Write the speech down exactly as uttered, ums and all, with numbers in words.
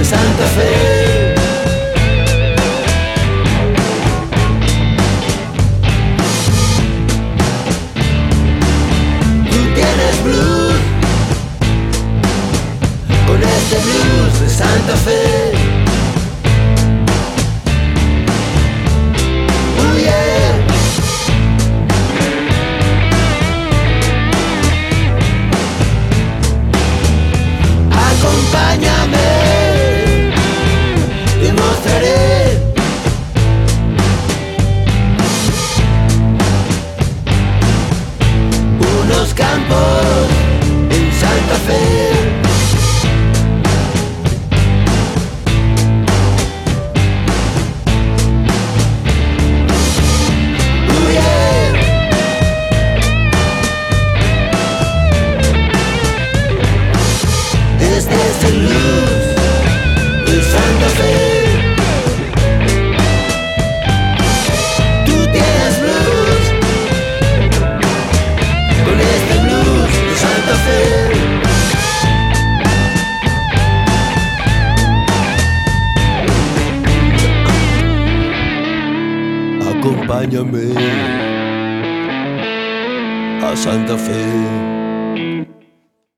Santa Fe. Tú tienes blues, con este blues de Santa Fe. Oh yeah. Acompáñame, te mostraré unos campos en Santa Fe. Oh yeah. Este es el blues de Santa Fe. Tú tienes blues, con este blues de Santa Fe. Acompáñame a Santa Fe.